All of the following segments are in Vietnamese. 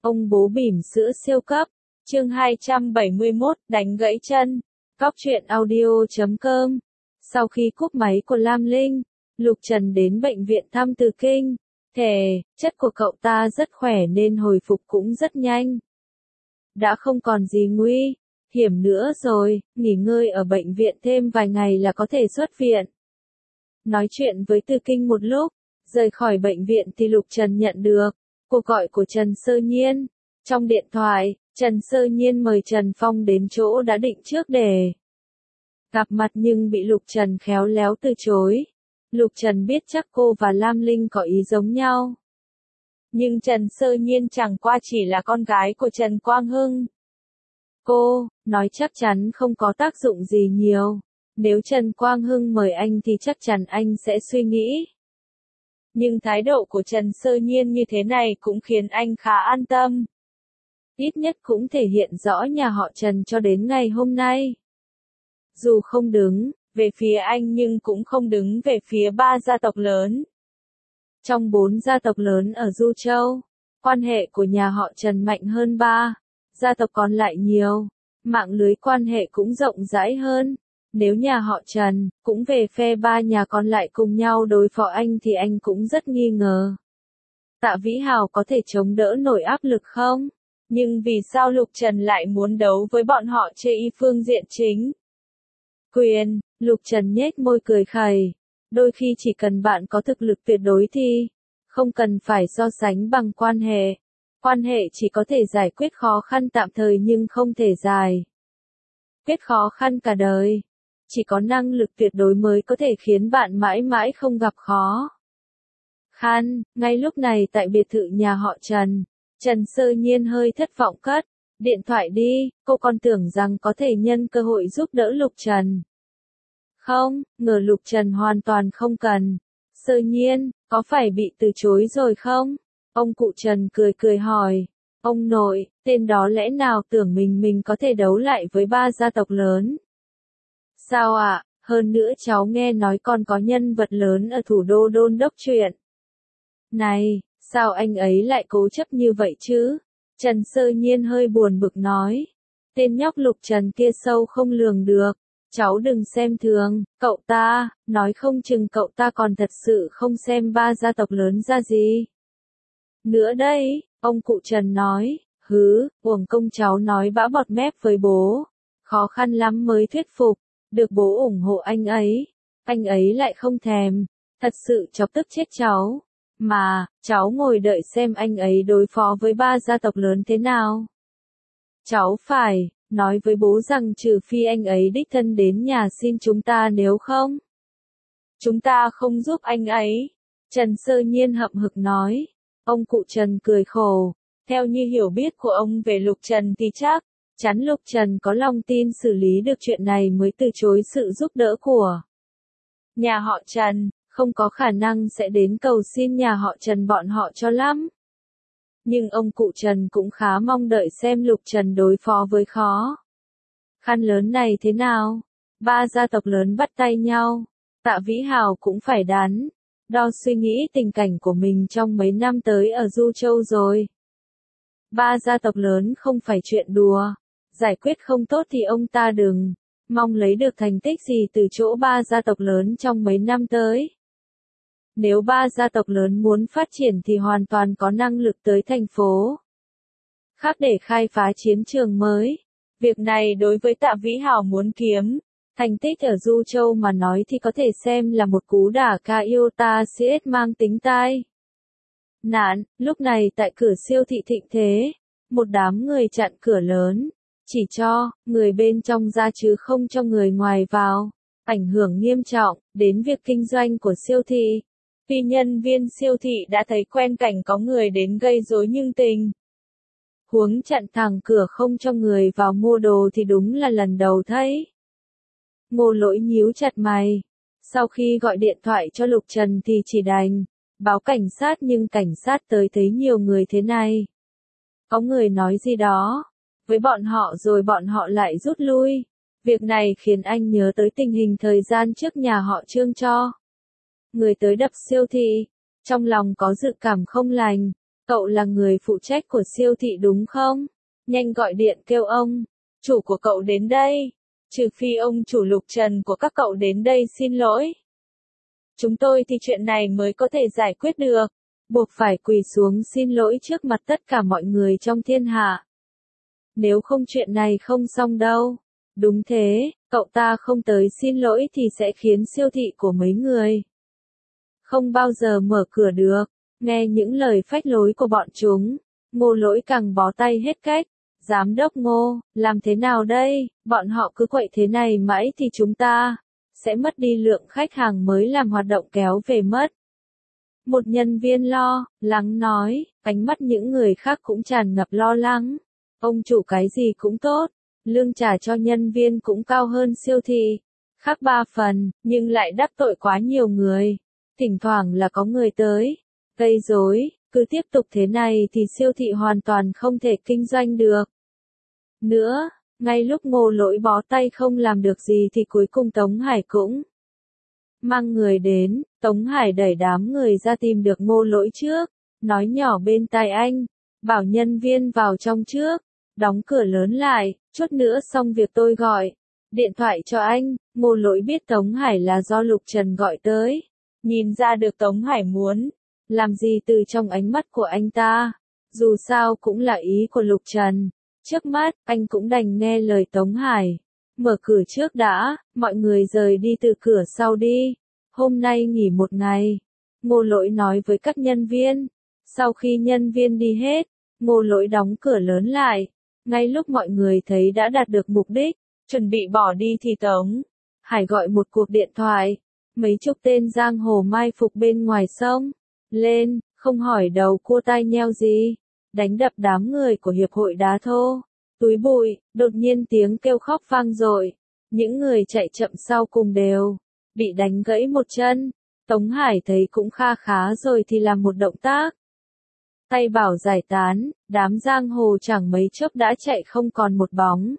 Ông bố bỉm sữa siêu cấp. Chương 271, đánh gãy chân. Cóc truyện audio.com. Sau khi cúp máy của Lam Linh, Lục Trần đến bệnh viện thăm Từ Kinh. Thể chất của cậu ta rất khỏe nên hồi phục cũng rất nhanh. Đã không còn gì nguy hiểm nữa rồi, nghỉ ngơi ở bệnh viện thêm vài ngày là có thể xuất viện. Nói chuyện với Từ Kinh một lúc, rời khỏi bệnh viện thì Lục Trần nhận được cuộc gọi của Trần Sơ Nhiên. Trong điện thoại, Trần Sơ Nhiên mời Trần Phong đến chỗ đã định trước để gặp mặt nhưng bị Lục Trần khéo léo từ chối. Lục Trần biết chắc cô và Lam Linh có ý giống nhau. Nhưng Trần Sơ Nhiên chẳng qua chỉ là con gái của Trần Quang Hưng. Cô nói chắc chắn không có tác dụng gì nhiều. Nếu Trần Quang Hưng mời anh thì chắc chắn anh sẽ suy nghĩ. Nhưng thái độ của Trần Sơ Nhiên như thế này cũng khiến anh khá an tâm. Ít nhất cũng thể hiện rõ nhà họ Trần cho đến ngày hôm nay. Dù không đứng về phía anh nhưng cũng không đứng về phía ba gia tộc lớn. Trong 4 gia tộc lớn ở Du Châu, quan hệ của nhà họ Trần mạnh hơn 3 gia tộc còn lại nhiều, mạng lưới quan hệ cũng rộng rãi hơn. Nếu nhà họ Trần cũng về phe 3 nhà còn lại cùng nhau đối phó anh thì anh cũng rất nghi ngờ. Tạ Vĩ Hào có thể chống đỡ nổi áp lực không? Nhưng vì sao Lục Trần lại muốn đấu với bọn họ chê y phương diện chính? Quyền, Lục Trần nhếch môi cười khẩy. Đôi khi chỉ cần bạn có thực lực tuyệt đối thì không cần phải so sánh bằng quan hệ. Quan hệ chỉ có thể giải quyết khó khăn tạm thời nhưng không thể giải quyết khó khăn cả đời. Chỉ có năng lực tuyệt đối mới có thể khiến bạn mãi mãi không gặp khó khăn. Ngay lúc này tại biệt thự nhà họ Trần, Trần Sơ Nhiên hơi thất vọng cất điện thoại đi, cô còn tưởng rằng có thể nhân cơ hội giúp đỡ Lục Trần. Không, ngờ Lục Trần hoàn toàn không cần. Sơ Nhiên, có phải bị từ chối rồi không? Ông cụ Trần cười cười hỏi. Ông nội, tên đó lẽ nào tưởng mình có thể đấu lại với 3 gia tộc lớn? Sao ạ? Hơn nữa cháu nghe nói còn có nhân vật lớn ở thủ đô đôn đốc chuyện này, sao anh ấy lại cố chấp như vậy chứ? Trần Sơ Nhiên hơi buồn bực nói. Tên nhóc Lục Trần kia sâu không lường được. Cháu đừng xem thường cậu ta, nói không chừng cậu ta còn thật sự không xem 3 gia tộc lớn ra gì nữa đây, ông cụ Trần nói. Uổng công cháu nói bã bọt mép với bố. Khó khăn lắm mới thuyết phục được bố ủng hộ anh ấy lại không thèm. Thật sự chọc tức chết cháu. Mà, cháu ngồi đợi xem anh ấy đối phó với 3 gia tộc lớn thế nào. Cháu phải nói với bố rằng trừ phi anh ấy đích thân đến nhà xin chúng ta, nếu không chúng ta không giúp anh ấy. Trần Sơ Nhiên hậm hực nói. Ông cụ Trần cười khổ. Theo như hiểu biết của ông về Lục Trần thì chắc chắn Lục Trần có lòng tin xử lý được chuyện này mới từ chối sự giúp đỡ của nhà họ Trần, không có khả năng sẽ đến cầu xin nhà họ Trần bọn họ cho lắm. Nhưng ông cụ Trần cũng khá mong đợi xem Lục Trần đối phó với khó khăn lớn này thế nào. 3 gia tộc lớn bắt tay nhau, Tạ Vĩ Hào cũng phải đắn đo suy nghĩ tình cảnh của mình trong mấy năm tới ở Du Châu rồi. 3 gia tộc lớn không phải chuyện đùa, giải quyết không tốt thì ông ta đừng mong lấy được thành tích gì từ chỗ 3 gia tộc lớn trong mấy năm tới. Nếu 3 gia tộc lớn muốn phát triển thì hoàn toàn có năng lực tới thành phố khác để khai phá chiến trường mới. Việc này đối với Tạ Vĩ Hào muốn kiếm thành tích ở Du Châu mà nói thì có thể xem là một cú đả Iota CS mang tính tai nạn. Lúc này tại cửa siêu thị Thịnh Thế, một đám người chặn cửa lớn, chỉ cho người bên trong ra chứ không cho người ngoài vào, ảnh hưởng nghiêm trọng đến việc kinh doanh của siêu thị. Vì nhân viên siêu thị đã thấy quen cảnh có người đến gây rối nhưng tình huống chặn thẳng cửa không cho người vào mua đồ thì đúng là lần đầu thấy. Ngô Lỗi nhíu chặt mày. Sau khi gọi điện thoại cho Lục Trần thì chỉ đành báo cảnh sát, nhưng cảnh sát tới thấy nhiều người thế này. Có người nói gì đó với bọn họ rồi bọn họ lại rút lui. Việc này khiến anh nhớ tới tình hình thời gian trước nhà họ Trương cho người tới đập siêu thị. Trong lòng có dự cảm không lành. Cậu là người phụ trách của siêu thị đúng không? Nhanh gọi điện kêu ông chủ của cậu đến đây. Trừ phi ông chủ Lục Trần của các cậu đến đây xin lỗi. Chúng tôi thì chuyện này mới có thể giải quyết được. Buộc phải quỳ xuống xin lỗi trước mặt tất cả mọi người trong thiên hạ. Nếu không chuyện này không xong đâu. Đúng thế, cậu ta không tới xin lỗi thì sẽ khiến siêu thị của mấy người không bao giờ mở cửa được. Nghe những lời phách lối của bọn chúng, Ngô Lỗi càng bó tay hết cách. Giám đốc Ngô, làm thế nào đây? Bọn họ cứ quậy thế này mãi thì chúng ta sẽ mất đi lượng khách hàng mới làm hoạt động kéo về mất. Một nhân viên lo lắng nói, ánh mắt những người khác cũng tràn ngập lo lắng. Ông chủ cái gì cũng tốt, lương trả cho nhân viên cũng cao hơn siêu thị, khác 3 phần, nhưng lại đắc tội quá nhiều người. Thỉnh thoảng là có người tới gây rối, cứ tiếp tục thế này thì siêu thị hoàn toàn không thể kinh doanh được nữa. Ngay lúc Ngô Lỗi bó tay không làm được gì thì cuối cùng Tống Hải cũng mang người đến. Tống Hải đẩy đám người ra tìm được Ngô Lỗi trước, nói nhỏ bên tai anh, bảo nhân viên vào trong trước, đóng cửa lớn lại, chút nữa xong việc tôi gọi điện thoại cho anh. Ngô Lỗi biết Tống Hải là do Lục Trần gọi tới, nhìn ra được Tống Hải muốn làm gì từ trong ánh mắt của anh ta, dù sao cũng là ý của Lục Trần. Trước mắt, anh cũng đành nghe lời Tống Hải. Mở cửa trước đã, mọi người rời đi từ cửa sau đi. Hôm nay nghỉ một ngày. Ngô Lỗi nói với các nhân viên. Sau khi nhân viên đi hết, Ngô Lỗi đóng cửa lớn lại. Ngay lúc mọi người thấy đã đạt được mục đích, chuẩn bị bỏ đi thì Tống Hải gọi một cuộc điện thoại. Mấy chục tên giang hồ mai phục bên ngoài sông lên, không hỏi đầu cua tai nheo gì, đánh đập đám người của hiệp hội đá thô túi bụi. Đột nhiên tiếng kêu khóc vang dội, những người chạy chậm sau cùng đều bị đánh gãy một chân. Tống Hải thấy cũng kha khá rồi thì làm một động tác tay bảo giải tán, đám giang hồ chẳng mấy chốc đã chạy không còn một bóng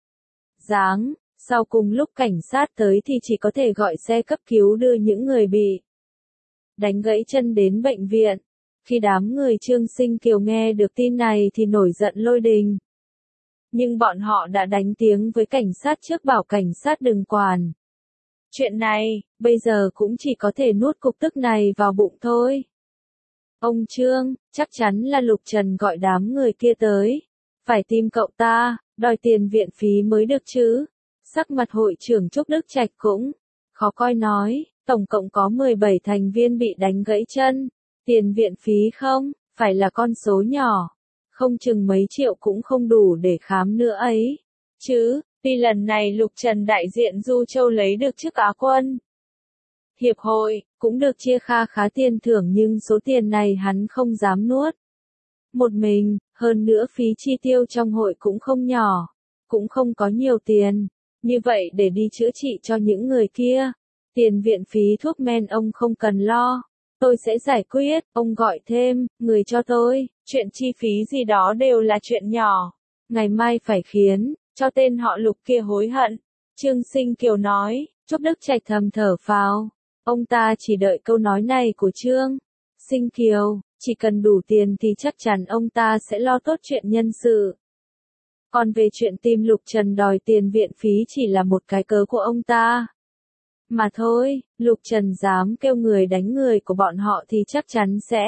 dáng. Sau cùng lúc cảnh sát tới thì chỉ có thể gọi xe cấp cứu đưa những người bị đánh gãy chân đến bệnh viện. Khi đám người Trương Sinh Kiều nghe được tin này thì nổi giận lôi đình. Nhưng bọn họ đã đánh tiếng với cảnh sát trước bảo cảnh sát đừng quản chuyện này, bây giờ cũng chỉ có thể nuốt cục tức này vào bụng thôi. Ông Trương, chắc chắn là Lục Trần gọi đám người kia tới. Phải tìm cậu ta, đòi tiền viện phí mới được chứ. Sắc mặt hội trưởng Trúc Đức Trạch cũng khó coi nói, tổng cộng có 17 thành viên bị đánh gãy chân. Tiền viện phí không, phải là con số nhỏ. Không chừng mấy triệu cũng không đủ để khám nữa ấy. Chứ, tuy lần này Lục Trần đại diện Du Châu lấy được chức Á quân hiệp hội, cũng được chia kha khá tiền thưởng nhưng số tiền này hắn không dám nuốt một mình, hơn nữa phí chi tiêu trong hội cũng không nhỏ, cũng không có nhiều tiền. Như vậy để đi chữa trị cho những người kia, tiền viện phí thuốc men ông không cần lo, tôi sẽ giải quyết. Ông gọi thêm người cho tôi, chuyện chi phí gì đó đều là chuyện nhỏ. Ngày mai phải khiến cho tên họ Lục kia hối hận. Trương Sinh Kiều nói. Trúc Đức Trạch thầm thở phào. Ông ta chỉ đợi câu nói này của Trương Sinh Kiều, chỉ cần đủ tiền thì chắc chắn ông ta sẽ lo tốt chuyện nhân sự. Còn về chuyện tìm Lục Trần đòi tiền viện phí chỉ là một cái cớ của ông ta mà thôi. Lục Trần dám kêu người đánh người của bọn họ thì chắc chắn sẽ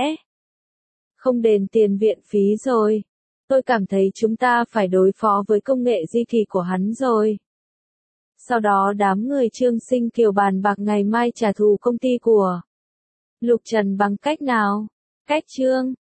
không đền tiền viện phí rồi. Tôi cảm thấy chúng ta phải đối phó với công nghệ di kỳ của hắn rồi. Sau đó đám người Trương Sinh Kiều bàn bạc ngày mai trả thù công ty của Lục Trần bằng cách nào. Cách Trương